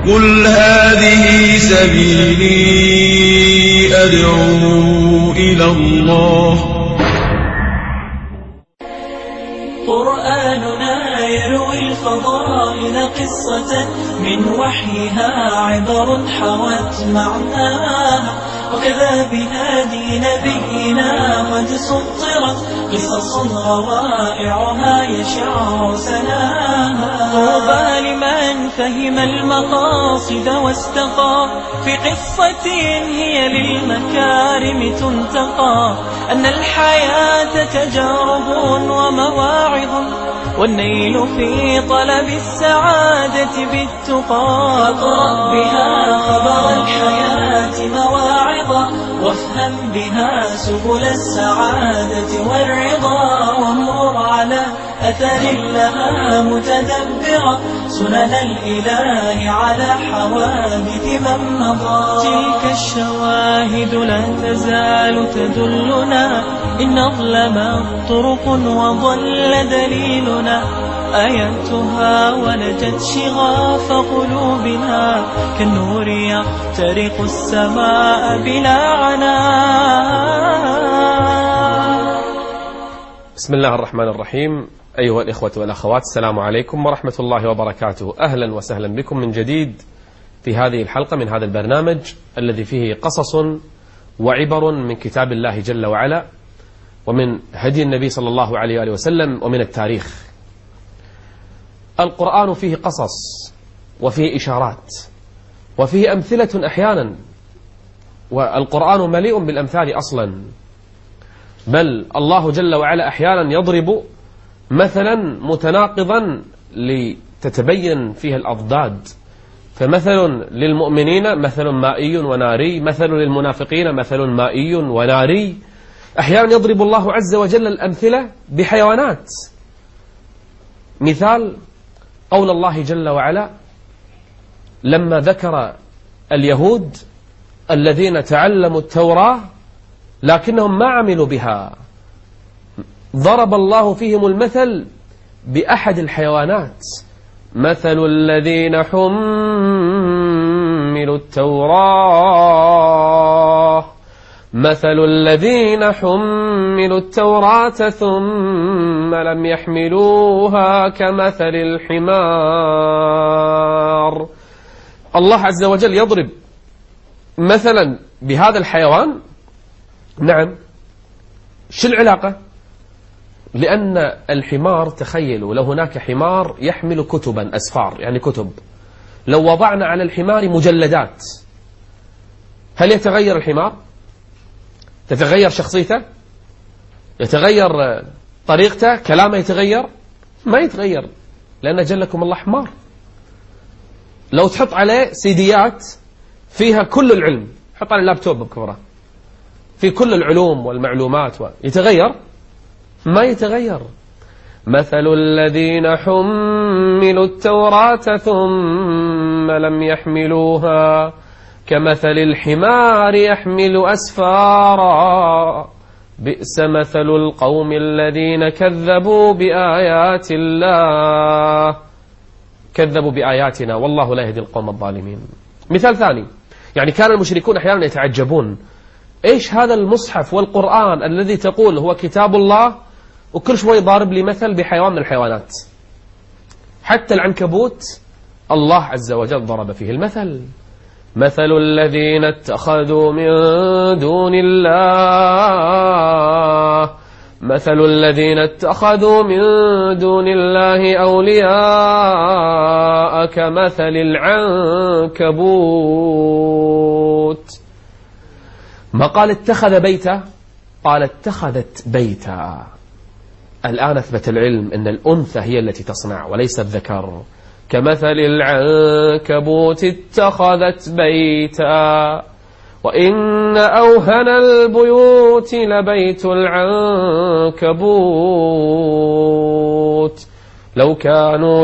قل هذه سبيلي أدعو إلى الله. قرآننا يروي الفضائل قصة من وحيها عبر حوت معناها، وكذا بهادي نبينا قد سطرت قصص روائعها يشع سناها. طوبى لمن فهم المقاصد واستقى في قصة هي للمكارم تنتقى، أن الحياة تجارب ومواعظ، والنيل في طلب السعادة بالتقى. اقرأ بها خبر الحياة مواعظا، وافهم بها سبل السعادة والرضا، وانظر على أثر لها متدبرا سنن الإله على حوادث من مضى. تلك الشواهد لا تزال تدلنا إن أظلمت طرق وضل دليلنا، آياتها ولجت شغاف قلوبنا كالنور يخترق السماء بلا عناء. بسم الله الرحمن الرحيم. أيها الإخوة والأخوات، السلام عليكم ورحمة الله وبركاته. أهلا وسهلا بكم من جديد في هذه الحلقة من هذا البرنامج الذي فيه قصص وعبر من كتاب الله جل وعلا، ومن هدي النبي صلى الله عليه وآله وسلم، ومن التاريخ. القرآن فيه قصص وفيه إشارات وفيه أمثلة أحيانا، والقرآن مليء بالأمثال أصلا، بل الله جل وعلا أحيانا يضرب مثلا متناقضا لتتبين فيها الأضداد. فمثل للمؤمنين مثل مائي وناري، مثل للمنافقين مثل مائي وناري. أحيانا يضرب الله عز وجل الأمثلة بحيوانات. مثال قول الله جل وعلا لما ذكر اليهود الذين تعلموا التوراة لكنهم ما عملوا بها، ضرب الله فيهم المثل بأحد الحيوانات. مثل الذين حملوا التوراة ثم لم يحملوها كمثل الحمار. الله عز وجل يضرب مثلا بهذا الحيوان. نعم، شو العلاقة؟ لأن الحمار، تخيلوا لو هناك حمار يحمل كتبا، أسفار يعني كتب، لو وضعنا على الحمار مجلدات، هل يتغير الحمار؟ تتغير شخصيته؟ يتغير طريقته؟ كلامه يتغير؟ ما يتغير، لأن جلكم الله حمار. لو تحط عليه سيديات فيها كل العلم، حط على اللابتوب بكبره في كل العلوم والمعلومات، يتغير؟ ما يتغير. مثل الذين حملوا التوراة ثم لم يحملوها كمثل الحمار يحمل أسفارا بئس مثل القوم الذين كذبوا بآيات الله، كذبوا بآياتنا والله لا يهدي القوم الظالمين. مثال ثاني، يعني كان المشركون أحيانا يتعجبون، إيش هذا المصحف والقرآن الذي تقول هو كتاب الله وكل شوي ضارب لي مثل بحيوان من الحيوانات؟ حتى العنكبوت الله عز وجل ضرب فيه المثل. مثل الذين اتخذوا من دون الله أولياء كمثل العنكبوت. ما قال اتخذ بيتا، قال اتخذت بيتا. الآن أثبت العلم أن الأنثى هي التي تصنع وليس الذكر. كمثل العنكبوت اتخذت بيتا وإن أوهن البيوت لبيت العنكبوت لو كانوا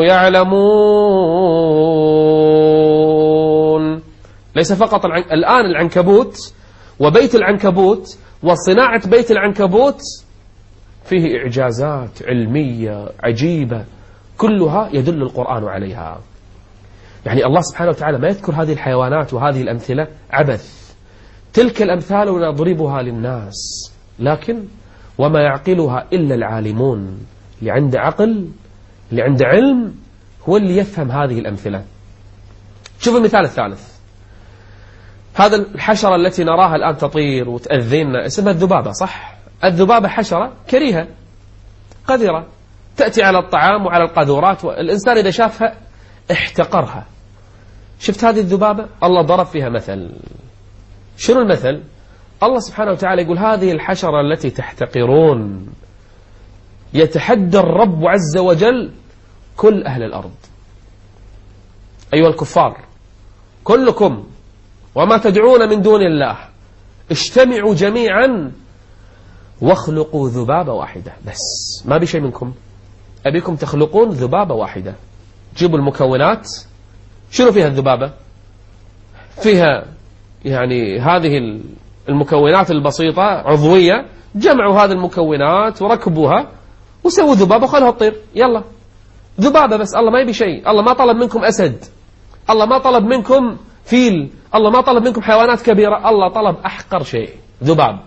يعلمون. ليس فقط الآن العنكبوت وبيت العنكبوت وصناعة بيت العنكبوت فيه إعجازات علمية عجيبة كلها يدل القرآن عليها. يعني الله سبحانه وتعالى ما يذكر هذه الحيوانات وهذه الأمثلة عبث. تلك الأمثال نضربها للناس، لكن وما يعقلها إلا العالمون. اللي عنده عقل، اللي عنده علم، هو اللي يفهم هذه الأمثلة. شوف المثال الثالث. هذا الحشرة التي نراها الآن تطير وتأذينا اسمها الذبابة، صح؟ الذبابة حشرة كريهة قذرة، تأتي على الطعام وعلى القاذورات، والإنسان إذا شافها احتقرها. شفت هذه الذبابة؟ الله ضرب فيها مثل. شنو المثل؟ الله سبحانه وتعالى يقول هذه الحشرة التي تحتقرون يتحدى الرب عز وجل كل أهل الأرض. أيها الكفار كلكم وما تدعون من دون الله اجتمعوا جميعا واخلقوا ذبابة واحدة، بس ما بشيء منكم، أبيكم تخلقون ذبابة واحدة. جيبوا المكونات. شنو فيها الذبابة؟ فيها يعني هذه المكونات البسيطة عضوية، جمعوا هذه المكونات وركبوها وسووا ذبابة وخلوها تطير. يلا ذبابة بس. الله ما يبي شيء. الله ما طلب منكم أسد، الله ما طلب منكم فيل، الله ما طلب منكم حيوانات كبيرة، الله طلب أحقر شيء، ذباب.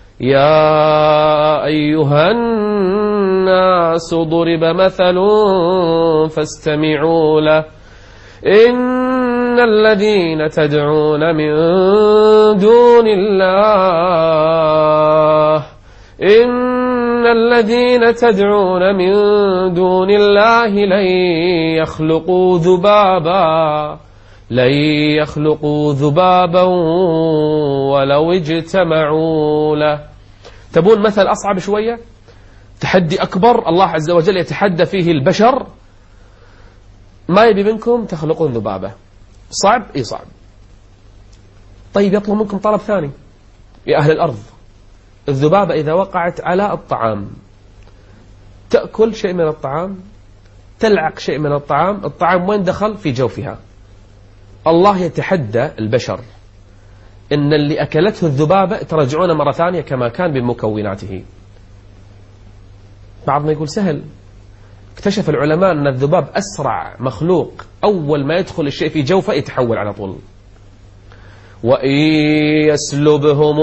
يا أيها الناس ضرب مثل فاستمعوا له إن الذين تدعون من دون الله لن يخلقوا ذبابا ولو اجتمعوا له. تبون مثل أصعب شوية، تحدي أكبر الله عز وجل يتحدى فيه البشر. ما يبي منكم تخلقون ذبابة. صعب؟ إيه صعب. طيب يطلب منكم طلب ثاني يا أهل الأرض. الذبابة إذا وقعت على الطعام تأكل شيء من الطعام، تلعق شيء من الطعام، الطعام وين دخل؟ في جوفها. الله يتحدى البشر إن اللي أكلته الذبابة ترجعون مرة ثانية كما كان بمكوناته. بعضنا يقول سهل. اكتشف العلماء أن الذباب أسرع مخلوق، أول ما يدخل الشيء في جوفه يتحول على طول. وإن يسلبهم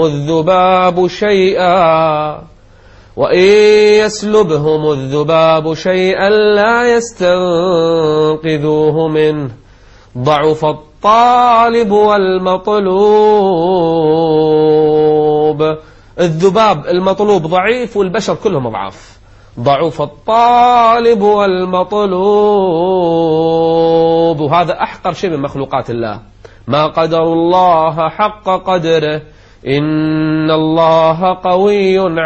الذباب شيئا لا يستنقذوه منه ضعف الطالب والمطلوب. الذباب المطلوب ضعيف والبشر كلهم ضعاف. ضعف الطالب والمطلوب، وهذا أحقر شيء من مخلوقات الله. ما قدر الله حق قدره إن الله قوي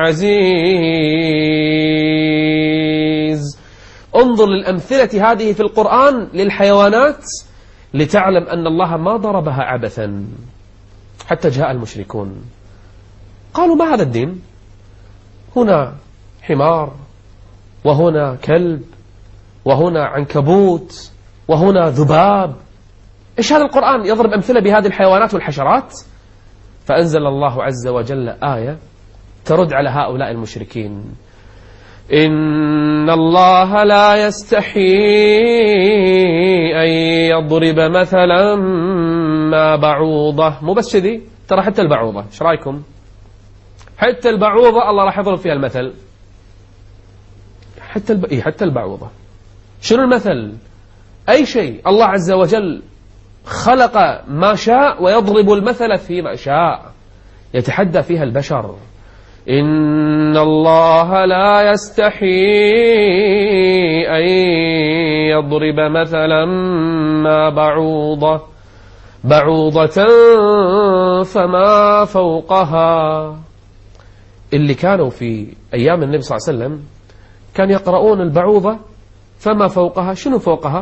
عزيز. انظر للأمثلة هذه في القرآن للحيوانات لتعلم أن الله ما ضربها عبثا. حتى جاء المشركون قالوا ما هذا الدين؟ هنا حمار، وهنا كلب، وهنا عنكبوت، وهنا ذباب. إيش هذا القرآن يضرب أمثلة بهذه الحيوانات والحشرات؟ فأنزل الله عز وجل آية ترد على هؤلاء المشركين. إن الله لا يستحي أن يضرب مثلا ما بعوضة. مو بس كذي، ترى حتى البعوضة، ايش رايكم؟ حتى البعوضة الله راح يضرب فيها المثل. حتى البعوضة. شنو المثل؟ أي شيء الله عز وجل خلق ما شاء ويضرب المثل فيما شاء، يتحدى فيها البشر. إن الله لا يستحي أن يضرب مثلا ما بعوضة فما فوقها. اللي كانوا في أيام النبي صلى الله عليه وسلم كان يقرؤون البعوضة فما فوقها. شنو فوقها؟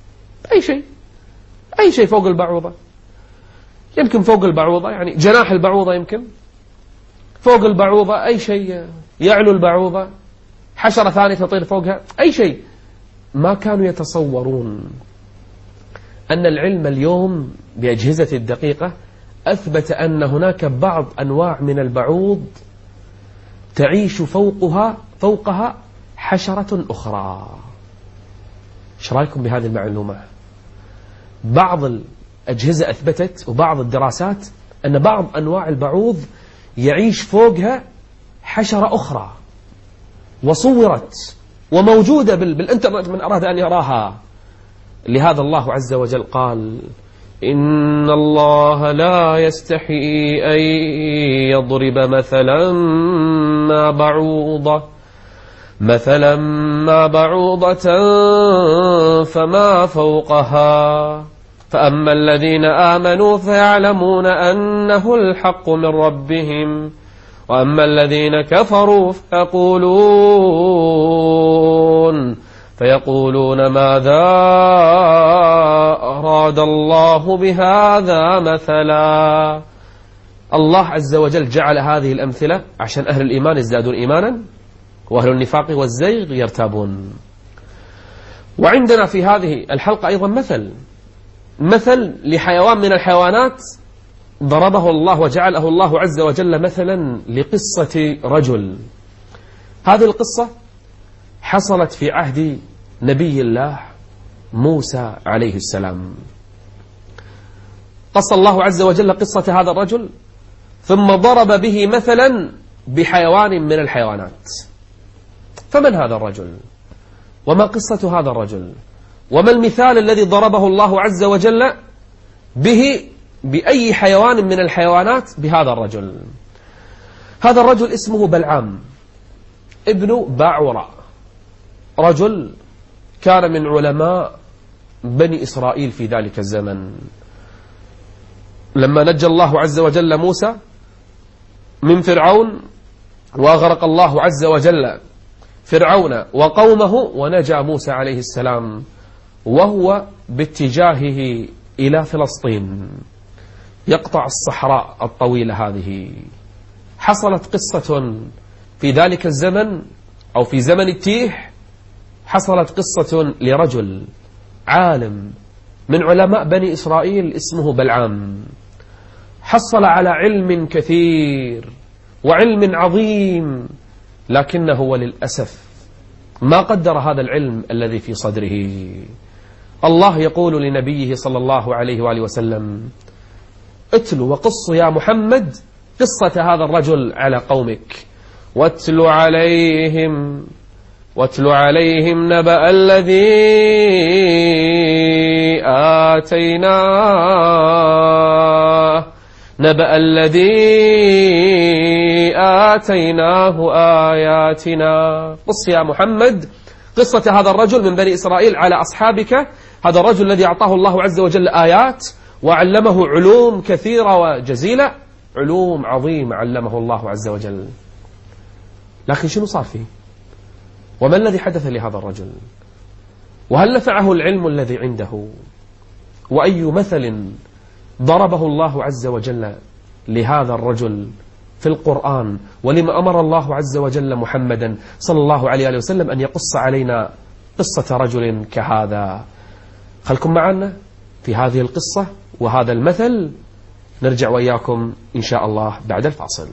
أي شيء فوق البعوضة. يمكن فوق البعوضة يعني جناح البعوضة، يمكن فوق البعوضة أي شيء يعلو البعوضة، حشرة ثانية تطير فوقها، أي شيء. ما كانوا يتصورون أن العلم اليوم بأجهزة الدقيقة أثبت أن هناك بعض أنواع من البعوض تعيش فوقها حشرة أخرى. ايش رايكم بهذه المعلومة؟ بعض الأجهزة أثبتت وبعض الدراسات أن بعض أنواع البعوض يعيش فوقها حشرة أخرى، وصورت وموجودة بالإنترنت من أراد أن يراها. لهذا الله عز وجل قال: إن الله لا يستحي أن يضرب مثلا ما بعوضة فما فوقها، فأما الذين آمنوا فيعلمون أنه الحق من ربهم، وأما الذين كفروا فيقولون ماذا أراد الله بهذا مثلا. الله عز وجل جعل هذه الأمثلة عشان أهل الإيمان يزدادون إيمانا، وأهل النفاق والزيغ يرتابون. وعندنا في هذه الحلقة أيضا مثل لحيوان من الحيوانات ضربه الله وجعله الله عز وجل مثلا لقصة رجل. هذه القصة حصلت في عهد نبي الله موسى عليه السلام. قص الله عز وجل قصة هذا الرجل، ثم ضرب به مثلا بحيوان من الحيوانات. فمن هذا الرجل؟ وما قصة هذا الرجل؟ وما المثال الذي ضربه الله عز وجل به بأي حيوان من الحيوانات بهذا الرجل؟ هذا الرجل اسمه بلعام ابن باعوراء، رجل كان من علماء بني إسرائيل في ذلك الزمن. لما نجى الله عز وجل موسى من فرعون، وأغرق الله عز وجل فرعون وقومه، ونجى موسى عليه السلام وهو باتجاهه إلى فلسطين يقطع الصحراء الطويلة هذه. حصلت قصة في ذلك الزمن أو في زمن التيه، حصلت قصة لرجل عالم من علماء بني إسرائيل اسمه بلعام، حصل على علم كثير وعلم عظيم، لكنه وللأسف ما قدر هذا العلم الذي في صدره. الله يقول لنبيه صلى الله عليه وآله وسلم: اتل وقص يا محمد قصة هذا الرجل على قومك، واتل عليهم نبأ الذي آتيناه آياتنا. قص يا محمد قصة هذا الرجل من بني إسرائيل على أصحابك، هذا الرجل الذي أعطاه الله عز وجل آيات وعلمه علوم كثيرة وجزيلة، علوم عظيمة علمه الله عز وجل. لكن شنو صار فيه؟ وما الذي حدث لهذا الرجل؟ وهل نفعه العلم الذي عنده؟ وأي مثل ضربه الله عز وجل لهذا الرجل في القرآن؟ ولما أمر الله عز وجل محمدا صلى الله عليه وسلم أن يقص علينا قصة رجل كهذا؟ خلكم معنا في هذه القصة وهذا المثل. نرجع وإياكم إن شاء الله بعد الفاصل.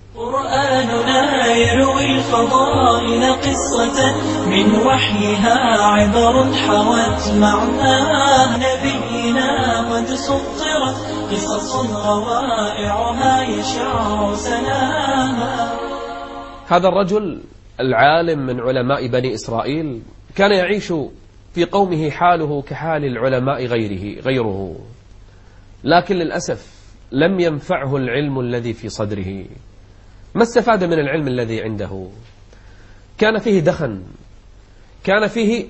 قرآننا يروي الفضائل قصة من وحيها عبر حوت معناها، نبينا قد سطرت قصص روائعها يشع سلاما. هذا الرجل العالم من علماء بني إسرائيل كان يعيش في قومه حاله كحال العلماء غيره، لكن للأسف لم ينفعه العلم الذي في صدره. ما استفاد من العلم الذي عنده؟ كان فيه دخن، كان فيه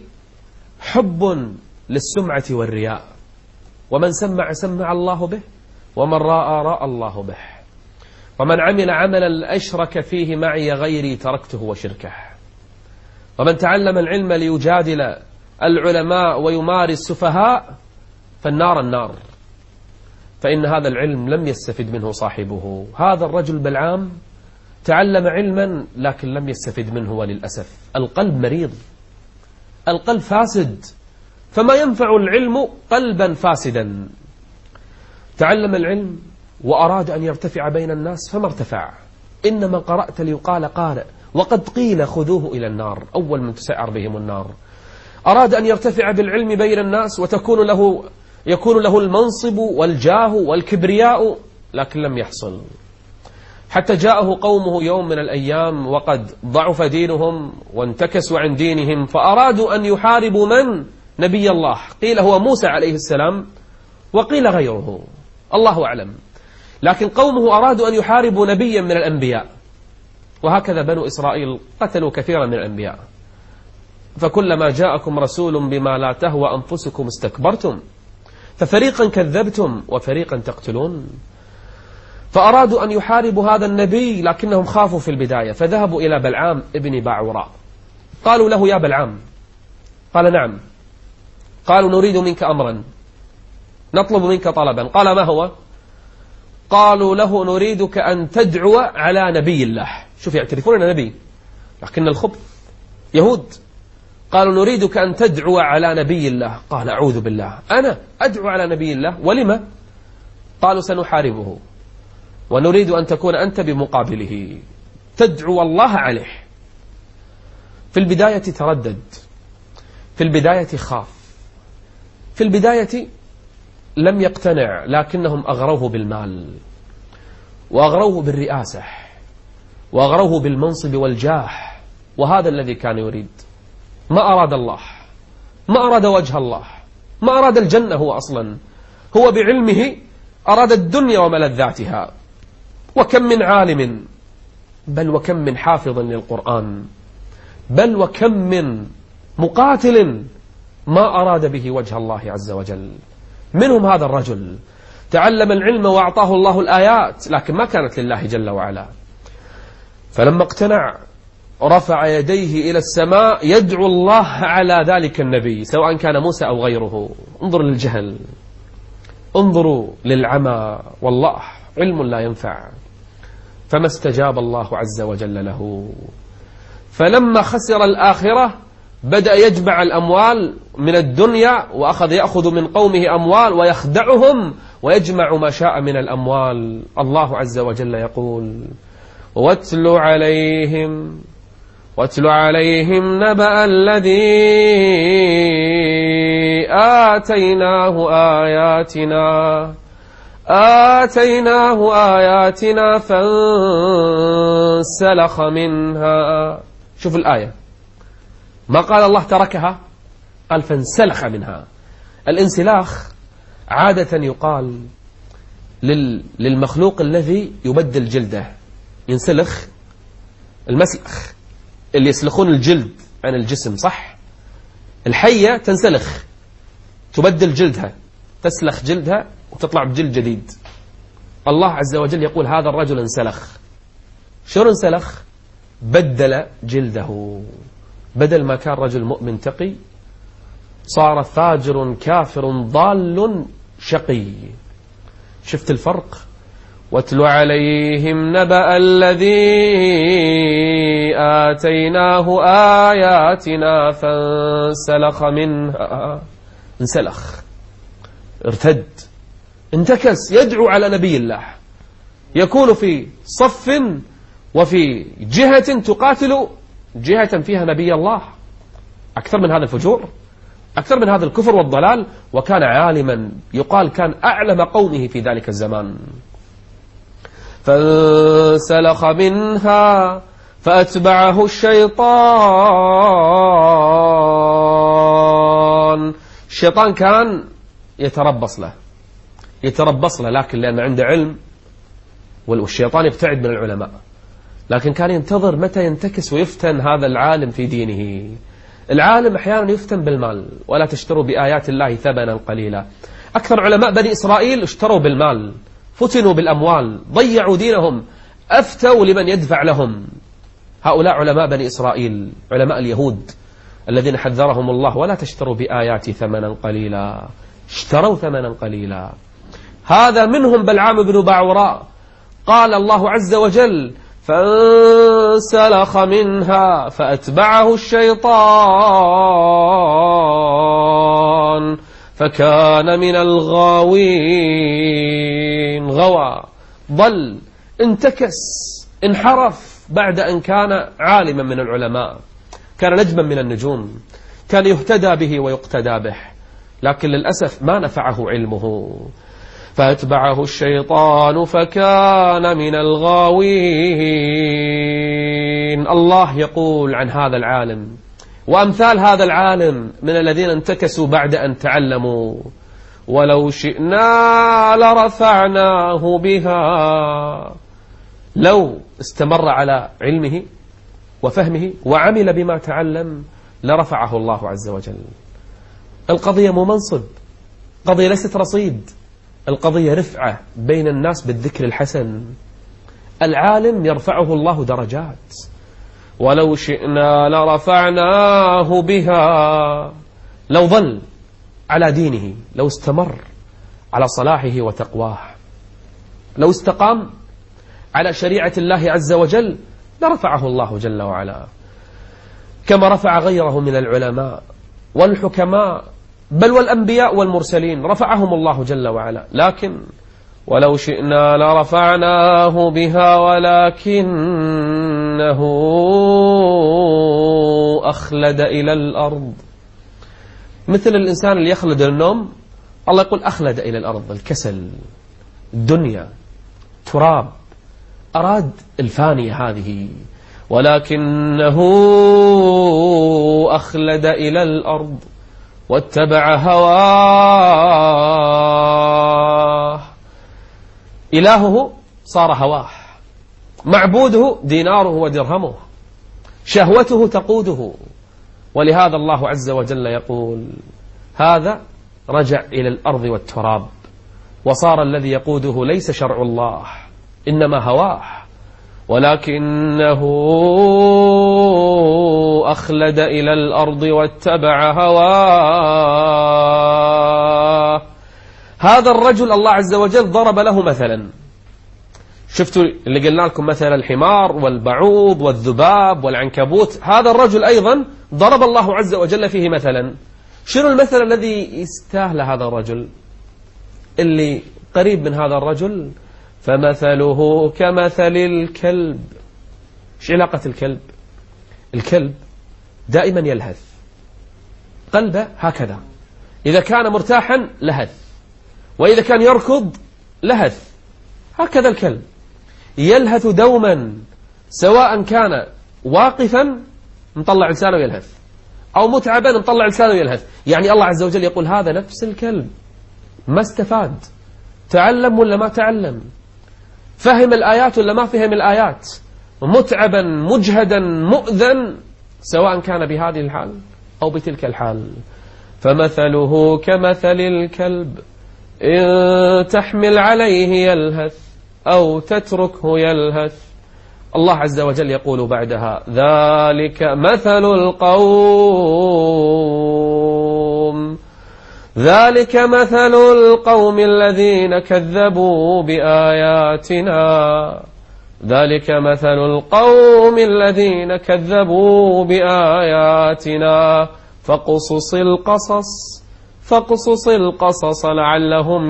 حب للسمعة والرياء، ومن سمع الله به، ومن راى الله به، ومن عمل عملا أشرك فيه معي غيري تركته وشركه، ومن تعلم العلم ليجادل العلماء ويماري السفهاء فالنار النار، فإن هذا العلم لم يستفد منه صاحبه. هذا الرجل بلعام تعلم علما لكن لم يستفد منه، وللأسف القلب مريض، القلب فاسد، فما ينفع العلم قلبا فاسدا. تعلم العلم وأراد أن يرتفع بين الناس فما ارتفع، إنما قرأت ليقال قارئ، وقد قيل خذوه إلى النار، أول من تسعر بهم النار. أراد أن يرتفع بالعلم بين الناس وتكون له يكون له المنصب والجاه والكبرياء، لكن لم يحصل. حتى جاءه قومه يوم من الأيام وقد ضعف دينهم وانتكسوا عن دينهم، فأرادوا أن يحاربوا من؟ نبي الله. قيل هو موسى عليه السلام، وقيل غيره، الله أعلم. لكن قومه أرادوا أن يحاربوا نبيا من الأنبياء، وهكذا بنو إسرائيل قتلوا كثيرا من الأنبياء. فكلما جاءكم رسول بما لا تهوى أنفسكم استكبرتم ففريقا كذبتم وفريقا تقتلون. فأرادوا أن يحاربوا هذا النبي، لكنهم خافوا في البداية، فذهبوا إلى بلعام ابن باعوراء. قالوا له: يا بلعام. قال: نعم. قالوا: نريد منك أمرا، نطلب منك طلبا. قال: ما هو؟ قالوا له: نريدك أن تدعو على نبي الله. شوف، يعترفون أن نبي، لكن الخبث يهود. قالوا: نريدك أن تدعو على نبي الله. قال: أعوذ بالله، أنا أدعو على نبي الله؟ ولما؟ قالوا: سنحاربه ونريد أن تكون أنت بمقابله، تدعو الله عليه. في البداية تردد، في البداية خاف، في البداية لم يقتنع، لكنهم أغروه بالمال وأغروه بالرئاسة وأغروه بالمنصب والجاه، وهذا الذي كان يريد. ما أراد الله، ما أراد وجه الله، ما أراد الجنة. هو أصلا هو بعلمه أراد الدنيا وملذاتها. وكم من عالم، بل وكم من حافظ للقرآن، بل وكم من مقاتل ما أراد به وجه الله عز وجل. منهم هذا الرجل تعلم العلم وأعطاه الله الآيات، لكن ما كانت لله جل وعلا. فلما اقتنع رفع يديه إلى السماء يدعو الله على ذلك النبي، سواء كان موسى أو غيره. انظروا للجهل، انظروا للعمى، والله علم لا ينفع. فما استجاب الله عز وجل له. فلما خسر الآخرة بدأ يجمع الأموال من الدنيا، وأخذ يأخذ من قومه أموال ويخدعهم ويجمع ما شاء من الأموال. الله عز وجل يقول: واتل عليهم نبأ الذي آتيناه آياتنا فانسلخ منها. شوف الآية، ما قال الله تركها، قال فانسلخ منها. الانسلاخ عادة يقال للمخلوق الذي يبدل جلده، ينسلخ، المسلخ اللي يسلخون الجلد عن الجسم، صح؟ الحية تنسلخ، تبدل جلدها، تسلخ جلدها وتطلع بجلد جديد. الله عز وجل يقول هذا الرجل انسلخ. شو انسلخ؟ بدل جلده، بدل ما كان رجل مؤمن تقي صار فاجر كافر ضال شقي. شفت الفرق؟ واتل عليهم نبأ الذي آتيناه آياتنا فانسلخ منها. انسلخ، ارتد، انتكس، يدعو على نبي الله، يكون في صف وفي جهة تقاتل جهة فيها نبي الله. أكثر من هذا الفجور، أكثر من هذا الكفر والضلال. وكان عالما، يقال كان أعلم قومه في ذلك الزمان. فانسلخ منها فأتبعه الشيطان. الشيطان كان يتربص له، لكن لأن عنده علم، والشيطان يبتعد من العلماء، لكن كان ينتظر متى ينتكس ويفتن هذا العالم في دينه. العالم أحيانا يفتن بالمال، ولا تشتروا بآيات الله ثمنا قليلا. أكثر علماء بني إسرائيل اشتروا بالمال، فتنوا بالأموال، ضيعوا دينهم، أفتوا لمن يدفع لهم. هؤلاء علماء بني إسرائيل، علماء اليهود الذين حذرهم الله: ولا تشتروا بآياتي ثمنا قليلا. اشتروا ثمنا قليلا. هذا منهم بلعام بن باعوراء. قال الله عز وجل: فانسلخ منها فأتبعه الشيطان فكان من الغاوين. غوى، ضل، انتكس، انحرف بعد أن كان عالما من العلماء، كان نجما من النجوم، كان يهتدى به ويقتدى به. لكن للأسف ما نفعه علمه، فأتبعه الشيطان فكان من الغاوين. الله يقول عن هذا العالم وأمثال هذا العالم من الذين انتكسوا بعد أن تعلموا: ولو شئنا لرفعناه بها. لو استمر على علمه وفهمه وعمل بما تعلم لرفعه الله عز وجل. القضية مو منصب، قضية ليست رصيد، القضية رفعة بين الناس بالذكر الحسن. العالم يرفعه الله درجات. ولو شئنا لرفعناه بها. لو ظل على دينه، لو استمر على صلاحه وتقواه، لو استقام على شريعة الله عز وجل لرفعه الله جل وعلا، كما رفع غيره من العلماء والحكماء بل والأنبياء والمرسلين، رفعهم الله جل وعلا. لكن ولو شئنا لرفعناه بها ولكنه أخلد إلى الأرض. مثل الإنسان اللي يخلد النوم، الله يقول أخلد إلى الأرض، الكسل، الدنيا، تراب، أراد الفانية هذه، ولكنه أخلد إلى الأرض واتبع هواه. إلهه صار هواه، معبوده ديناره ودرهمه، شهوته تقوده. ولهذا الله عز وجل يقول: هذا رجع إلى الأرض والتراب، وصار الذي يقوده ليس شرع الله إنما هواه، ولكنه أخلد إلى الأرض واتبع هواه. هذا الرجل الله عز وجل ضرب له مثلا. شفتوا اللي قلنا لكم مثل الحمار والبعوض والذباب والعنكبوت، هذا الرجل أيضا ضرب الله عز وجل فيه مثلا. شنو المثل الذي يستاهل هذا الرجل اللي قريب من هذا الرجل؟ فمثله كمثل الكلب. ايش علاقة الكلب؟ الكلب دائما يلهث، قلبه هكذا، إذا كان مرتاحا لهث، وإذا كان يركض لهث. هكذا الكلب يلهث دوما، سواء كان واقفا مطلع لسانه يلهث أو متعبا مطلع لسانه يلهث. يعني الله عز وجل يقول هذا نفس الكلب، ما استفاد، تعلم ولا ما تعلم، فهم الآيات ولا ما فهم الآيات، متعبا مجهدا مؤذا، سواء كان بهذه الحال أو بتلك الحال. فمثله كمثل الكلب إن تحمل عليه يلهث أو تتركه يلهث. الله عز وجل يقول بعدها: ذلك مثل القوم، ذلك مثل القوم الذين كذبوا بآياتنا، ذلك مثل القوم الذين كذبوا بآياتنا فاقصص القصص لعلهم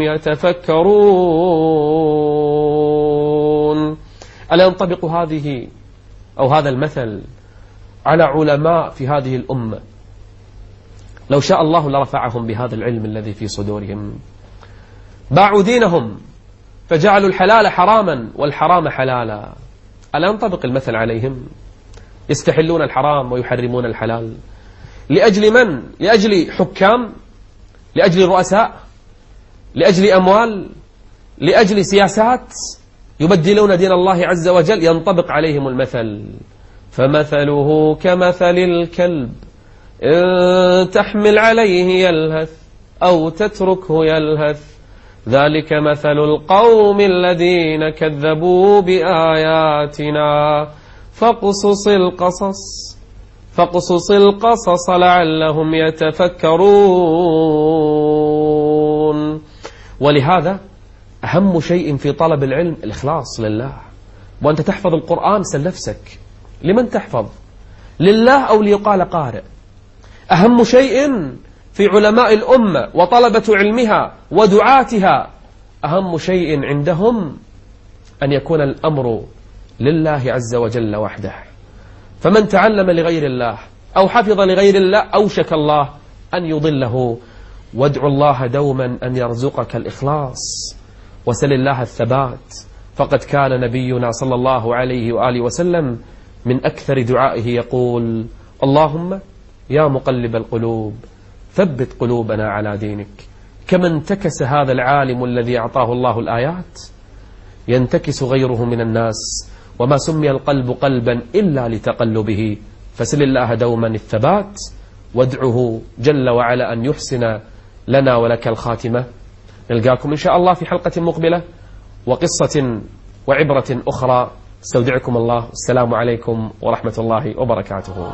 يتفكرون. ألا ينطبق هذه أو هذا المثل على علماء في هذه الأمة؟ لو شاء الله لرفعهم بهذا العلم الذي في صدورهم. باعوا دينهم فجعلوا الحلال حراما والحرام حلالا. ألا ينطبق المثل عليهم؟ يستحلون الحرام ويحرمون الحلال. لأجل من؟ لأجل حكام، لأجل رؤساء، لأجل أموال، لأجل سياسات، يبدلون دين الله عز وجل. ينطبق عليهم المثل: فمثله كمثل الكلب إن تحمل عليه يلهث أو تتركه يلهث، ذلك مثل القوم الذين كذبوا بآياتنا فاقصص القصص لعلهم يتفكرون. ولهذا أهم شيء في طلب العلم الإخلاص لله. وأنت تحفظ القرآن سل نفسك: لمن تحفظ؟ لله أو ليقال قارئ؟ أهم شيء في علماء الأمة وطلبة علمها ودعاتها، أهم شيء عندهم أن يكون الأمر لله عز وجل وحده. فمن تعلم لغير الله أو حفظ لغير الله أوشك الله أن يضله وادع الله دوما أن يرزقك الإخلاص، وسل الله الثبات، فقد كان نبينا صلى الله عليه وآله وسلم من أكثر دعائه يقول: اللهم يا مقلب القلوب ثبت قلوبنا على دينك. كما انتكس هذا العالم الذي أعطاه الله الآيات ينتكس غيره من الناس، وما سمي القلب قلبا إلا لتقلبه. فسل الله دوما الثبات، وادعه جل وعلا أن يحسن لنا ولك الخاتمة. نلقاكم إن شاء الله في حلقة مقبلة وقصة وعبرة أخرى. استودعكم الله، السلام عليكم ورحمة الله وبركاته.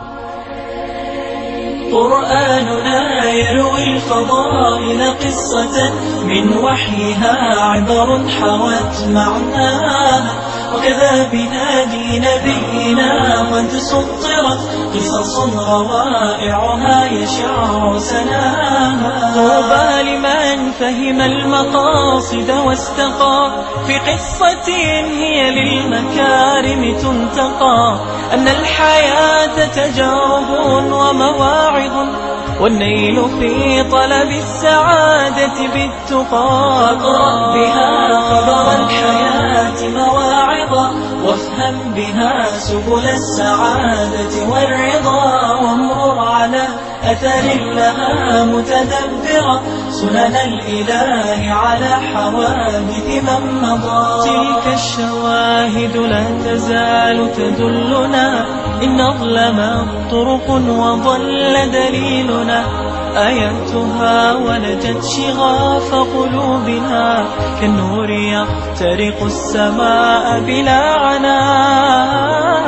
قرآننا يروي الفضائل قصة من وحيها عبر حوت معناها، وكذا بنادي نبينا قد سطرت قصص روائعها يشع سناها. طوبى لمن فهم المقاصد واستقى في قصة هي للمكارم تنتقى، أن الحياة تجارب ومواعظ، والنيل في طلب السعادة بالتقى. اقرأ بها خبر الحياة مواعظا، وافهم بها سبل السعادة والرضا، وامرر على أثر لها متدبرا سنن الإله على حوادث من مضى. تلك الشواهد لا تزال تدلنا إن أظلمت طرق وضل دليلنا، آياتها ولجت شغاف قلوبنا كالنور يخترق السماء بلا عناء.